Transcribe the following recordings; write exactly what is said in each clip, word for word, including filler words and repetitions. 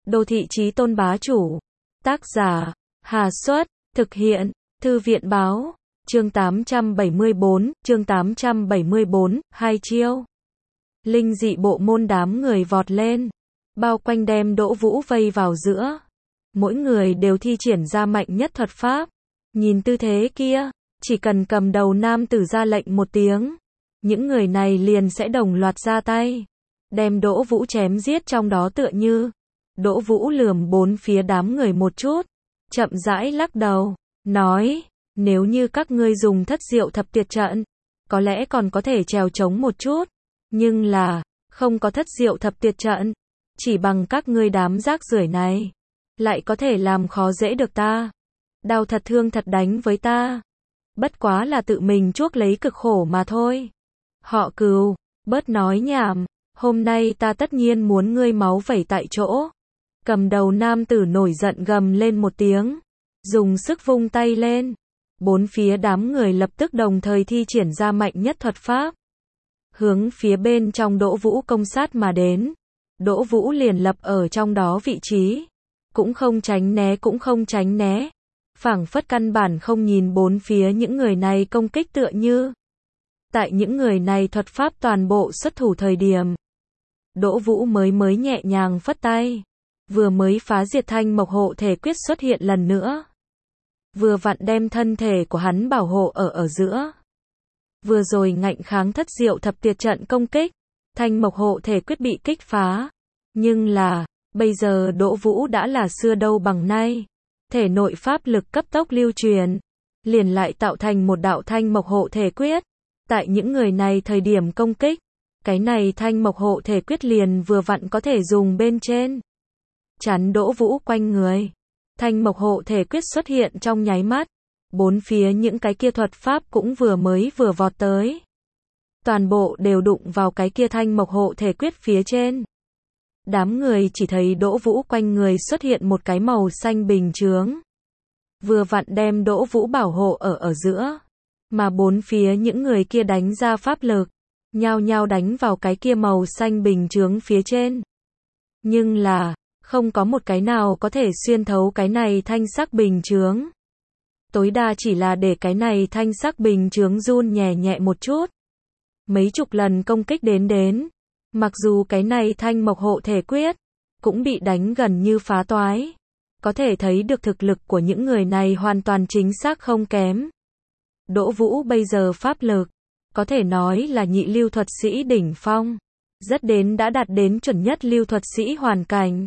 Đô thị chí tôn bá chủ. Tác giả, Hà Xuất, thực hiện, Thư viện báo, chương tám trăm bảy mươi bốn, chương tám trăm bảy mươi bốn, hai chiêu. Linh dị bộ môn đám người vọt lên, bao quanh đem Đỗ Vũ vây vào giữa. Mỗi người đều thi triển ra mạnh nhất thuật pháp. Nhìn tư thế kia, chỉ cần cầm đầu nam tử ra lệnh một tiếng, những người này liền sẽ đồng loạt ra tay, đem Đỗ Vũ chém giết trong đó tựa như. Đỗ Vũ lườm bốn phía đám người một chút, chậm rãi lắc đầu, nói, nếu như các ngươi dùng thất diệu thập tuyệt trận, có lẽ còn có thể trèo chống một chút, nhưng là, không có thất diệu thập tuyệt trận, chỉ bằng các ngươi đám rác rưởi này, lại có thể làm khó dễ được ta. Đau thật thương thật đánh với ta. Bất quá là tự mình chuốc lấy cực khổ mà thôi. Họ Cừu, bớt nói nhảm, hôm nay ta tất nhiên muốn ngươi máu vẩy tại chỗ. Cầm đầu nam tử nổi giận gầm lên một tiếng, dùng sức vung tay lên. Bốn phía đám người lập tức đồng thời thi triển ra mạnh nhất thuật pháp, hướng phía bên trong Đỗ Vũ công sát mà đến. Đỗ Vũ liền lập ở trong đó vị trí, cũng không tránh né cũng không tránh né, phảng phất căn bản không nhìn bốn phía những người này công kích tựa như. Tại những người này thuật pháp toàn bộ xuất thủ thời điểm, Đỗ Vũ mới mới nhẹ nhàng phất tay, vừa mới phá diệt thanh mộc hộ thể quyết xuất hiện lần nữa, vừa vặn đem thân thể của hắn bảo hộ ở ở giữa. Vừa rồi ngạnh kháng thất diệu thập tuyệt trận công kích, thanh mộc hộ thể quyết bị kích phá, nhưng là, bây giờ Đỗ Vũ đã là xưa đâu bằng nay, thể nội pháp lực cấp tốc lưu truyền, liền lại tạo thành một đạo thanh mộc hộ thể quyết. Tại những người này thời điểm công kích, cái này thanh mộc hộ thể quyết liền vừa vặn có thể dùng bên trên, chắn Đỗ Vũ quanh người. Thanh mộc hộ thể quyết xuất hiện trong nháy mắt, bốn phía những cái kia thuật pháp cũng vừa mới vừa vọt tới, toàn bộ đều đụng vào cái kia thanh mộc hộ thể quyết phía trên. Đám người chỉ thấy Đỗ Vũ quanh người xuất hiện một cái màu xanh bình chướng, vừa vặn đem Đỗ Vũ bảo hộ ở ở giữa, mà bốn phía những người kia đánh ra pháp lực, nhao nhao đánh vào cái kia màu xanh bình chướng phía trên. Nhưng là, không có một cái nào có thể xuyên thấu cái này thanh sắc bình chướng. Tối đa chỉ là để cái này thanh sắc bình chướng run nhẹ nhẹ một chút. Mấy chục lần công kích đến đến, mặc dù cái này thanh mộc hộ thể quyết cũng bị đánh gần như phá toái, có thể thấy được thực lực của những người này hoàn toàn chính xác không kém. Đỗ Vũ bây giờ pháp lực, có thể nói là nhị lưu thuật sĩ đỉnh phong, rất đến đã đạt đến chuẩn nhất lưu thuật sĩ hoàn cảnh.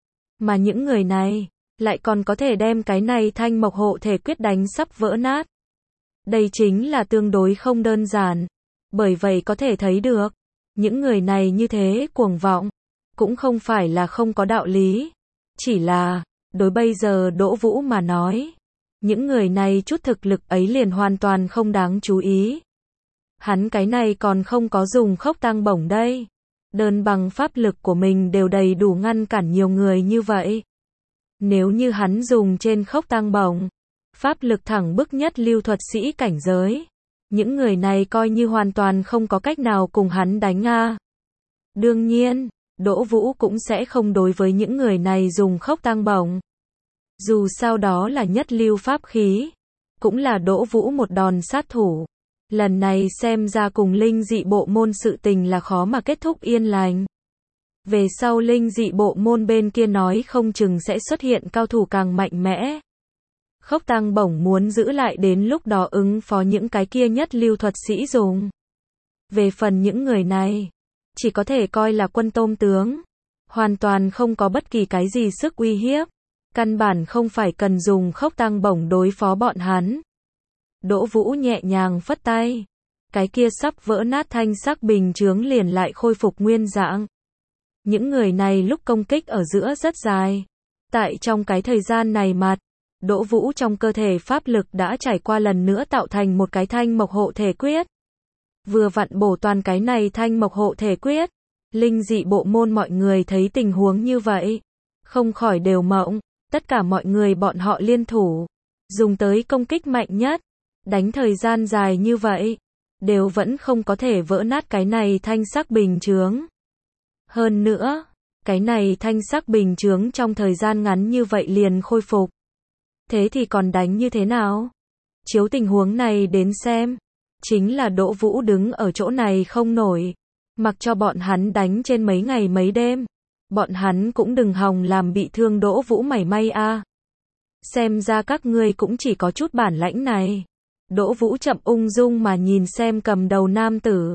Mà những người này, lại còn có thể đem cái này thanh mộc hộ thể quyết đánh sắp vỡ nát. Đây chính là tương đối không đơn giản, bởi vậy có thể thấy được, những người này như thế cuồng vọng, cũng không phải là không có đạo lý, chỉ là, đối bây giờ Đỗ Vũ mà nói, những người này chút thực lực ấy liền hoàn toàn không đáng chú ý. Hắn cái này còn không có dùng khốc tăng bổng đây, đơn bằng pháp lực của mình đều đầy đủ ngăn cản nhiều người như vậy. Nếu như hắn dùng trên khốc tăng bổng, pháp lực thẳng bức nhất lưu thuật sĩ cảnh giới, những người này coi như hoàn toàn không có cách nào cùng hắn đánh a. Đương nhiên, Đỗ Vũ cũng sẽ không đối với những người này dùng khốc tăng bổng. Dù sao đó là nhất lưu pháp khí, cũng là Đỗ Vũ một đòn sát thủ. Lần này xem ra cùng linh dị bộ môn sự tình là khó mà kết thúc yên lành. Về sau linh dị bộ môn bên kia nói không chừng sẽ xuất hiện cao thủ càng mạnh mẽ. Khốc tăng bổng muốn giữ lại đến lúc đó ứng phó những cái kia nhất lưu thuật sĩ dùng. Về phần những người này, chỉ có thể coi là quân tôm tướng, hoàn toàn không có bất kỳ cái gì sức uy hiếp, căn bản không phải cần dùng khốc tăng bổng đối phó bọn hắn. Đỗ Vũ nhẹ nhàng phất tay, cái kia sắp vỡ nát thanh sắc bình chướng liền lại khôi phục nguyên dạng. Những người này lúc công kích ở giữa rất dài, tại trong cái thời gian này mặt, Đỗ Vũ trong cơ thể pháp lực đã trải qua lần nữa tạo thành một cái thanh mộc hộ thể quyết. Vừa vặn bổ toàn cái này thanh mộc hộ thể quyết, linh dị bộ môn mọi người thấy tình huống như vậy, không khỏi đều mộng, tất cả mọi người bọn họ liên thủ, dùng tới công kích mạnh nhất, đánh thời gian dài như vậy, đều vẫn không có thể vỡ nát cái này thanh sắc bình chướng. Hơn nữa, Cái này thanh sắc bình chướng trong thời gian ngắn như vậy liền khôi phục. Thế thì còn đánh như thế nào? Chiếu tình huống này đến xem, chính là Đỗ Vũ đứng ở chỗ này không nổi, mặc cho bọn hắn đánh trên mấy ngày mấy đêm, bọn hắn cũng đừng hòng làm bị thương Đỗ Vũ mảy may a. Xem ra các ngươi cũng chỉ có chút bản lãnh này. Đỗ Vũ chậm ung dung mà nhìn xem cầm đầu nam tử.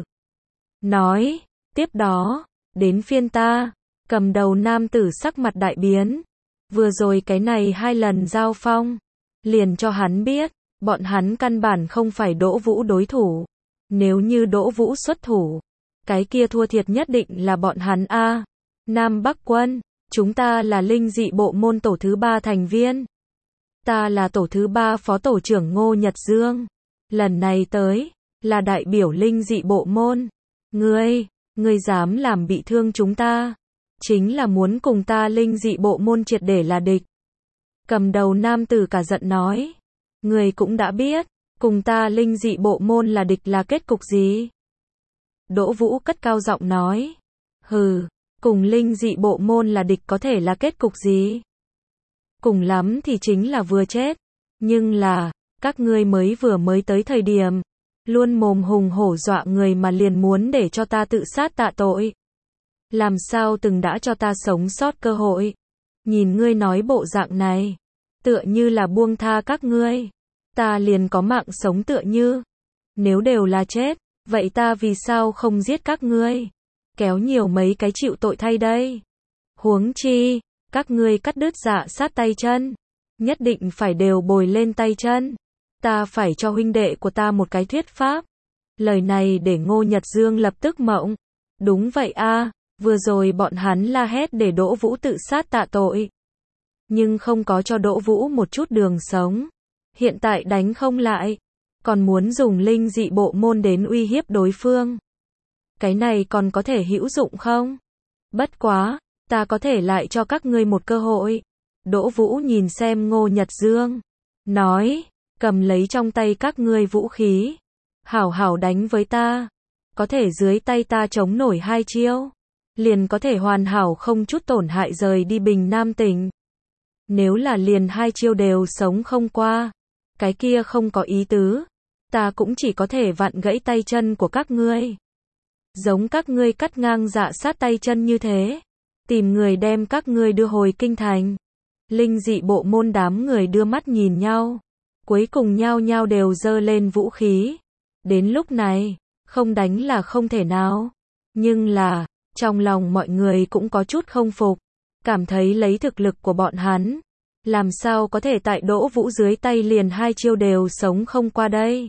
Nói, tiếp đó, đến phiên ta. Cầm đầu nam tử sắc mặt đại biến. Vừa rồi cái này hai lần giao phong, liền cho hắn biết, bọn hắn căn bản không phải Đỗ Vũ đối thủ. Nếu như Đỗ Vũ xuất thủ, cái kia thua thiệt nhất định là bọn hắn a. Nam Bắc Quân, chúng ta là linh dị bộ môn tổ thứ ba thành viên. Ta là tổ thứ ba phó tổ trưởng Ngô Nhật Dương. Lần này tới, là đại biểu linh dị bộ môn. Ngươi, ngươi dám làm bị thương chúng ta, chính là muốn cùng ta linh dị bộ môn triệt để là địch. Cầm đầu nam tử cả giận nói. Ngươi cũng đã biết, cùng ta linh dị bộ môn là địch là kết cục gì? Đỗ Vũ cất cao giọng nói. Hừ, cùng linh dị bộ môn là địch có thể là kết cục gì? Cùng lắm thì chính là vừa chết. Nhưng là, các ngươi mới vừa mới tới thời điểm, luôn mồm hùng hổ dọa người mà liền muốn để cho ta tự sát tạ tội. Làm sao từng đã cho ta sống sót cơ hội? Nhìn ngươi nói bộ dạng này, tựa như là buông tha các ngươi. Ta liền có mạng sống tựa như. Nếu đều là chết, vậy ta vì sao không giết các ngươi? Kéo nhiều mấy cái chịu tội thay đây. Huống chi, các ngươi cắt đứt dạ sát tay chân, nhất định phải đều bồi lên tay chân. Ta phải cho huynh đệ của ta một cái thuyết pháp. Lời này để Ngô Nhật Dương lập tức mộng. Đúng vậy a, vừa rồi bọn hắn la hét để Đỗ Vũ tự sát tạ tội, nhưng không có cho Đỗ Vũ một chút đường sống. Hiện tại đánh không lại, còn muốn dùng linh dị bộ môn đến uy hiếp đối phương. Cái này còn có thể hữu dụng không? Bất quá, ta có thể lại cho các ngươi một cơ hội. Đỗ Vũ nhìn xem Ngô Nhật Dương, nói, cầm lấy trong tay các ngươi vũ khí, hảo hảo đánh với ta. Có thể dưới tay ta chống nổi hai chiêu, liền có thể hoàn hảo không chút tổn hại rời đi Bình Nam tỉnh. Nếu là liền hai chiêu đều sống không qua, cái kia không có ý tứ. Ta cũng chỉ có thể vặn gãy tay chân của các ngươi. Giống các ngươi cắt ngang dạ sát tay chân như thế, tìm người đem các ngươi đưa hồi kinh thành. Linh dị bộ môn đám người đưa mắt nhìn nhau, cuối cùng nhao nhao đều giơ lên vũ khí. Đến lúc này, không đánh là không thể nào. Nhưng là, trong lòng mọi người cũng có chút không phục, cảm thấy lấy thực lực của bọn hắn, làm sao có thể tại Đỗ Vũ dưới tay liền hai chiêu đều sống không qua đây.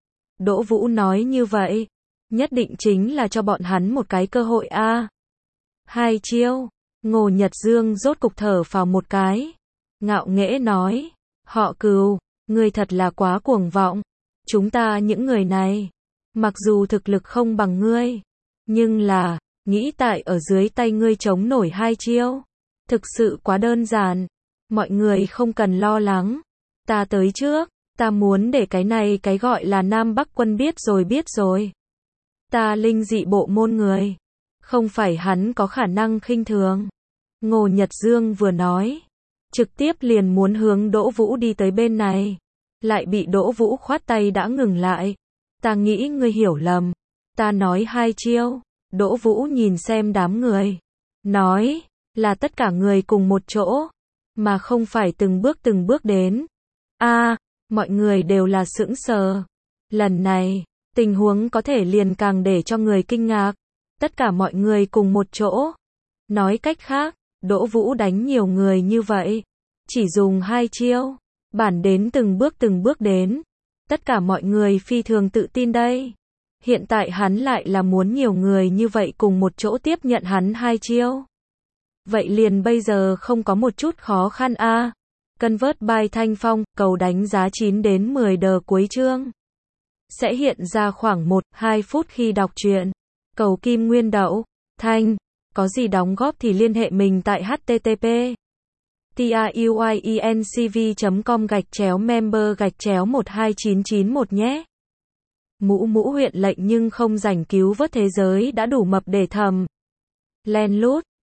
Đỗ Vũ nói như vậy, nhất định chính là cho bọn hắn một cái cơ hội a. À. Hai chiêu, Ngô Nhật Dương rốt cục thở phào một cái, ngạo nghễ nói, họ Cừu, ngươi thật là quá cuồng vọng. Chúng ta những người này, mặc dù thực lực không bằng ngươi, nhưng là, nghĩ tại ở dưới tay ngươi chống nổi hai chiêu, thực sự quá đơn giản. Mọi người không cần lo lắng, ta tới trước, ta muốn để cái này cái gọi là Nam Bắc Quân biết rồi biết rồi. Ta linh dị bộ môn người, không phải hắn có khả năng khinh thường. Ngô Nhật Dương vừa nói, trực tiếp liền muốn hướng Đỗ Vũ đi tới bên này, lại bị Đỗ Vũ khoát tay đã ngừng lại. Ta nghĩ ngươi hiểu lầm, ta nói hai chiêu. Đỗ Vũ nhìn xem đám người, nói, là tất cả người cùng một chỗ, mà không phải từng bước từng bước đến. A, à, mọi người đều là sững sờ. Lần này, tình huống có thể liền càng để cho người kinh ngạc. Tất cả mọi người cùng một chỗ. Nói cách khác, Đỗ Vũ đánh nhiều người như vậy, chỉ dùng hai chiêu, bản đến từng bước từng bước đến. Tất cả mọi người phi thường tự tin đây. Hiện tại hắn lại là muốn nhiều người như vậy cùng một chỗ tiếp nhận hắn hai chiêu. Vậy liền bây giờ không có một chút khó khăn a. À. Convert by Thanh Phong, cầu đánh giá chín đến mười đờ cuối chương. Sẽ hiện ra khoảng một đến hai phút khi đọc truyện. Cầu Kim Nguyên Đậu, Thanh, có gì đóng góp thì liên hệ mình tại http truyencv chấm com gạch chéo member gạch chéo một hai chín chín một nhé. Mũ mũ huyện lệnh nhưng không rảnh cứu vớt thế giới đã đủ mập để thầm. Len lút.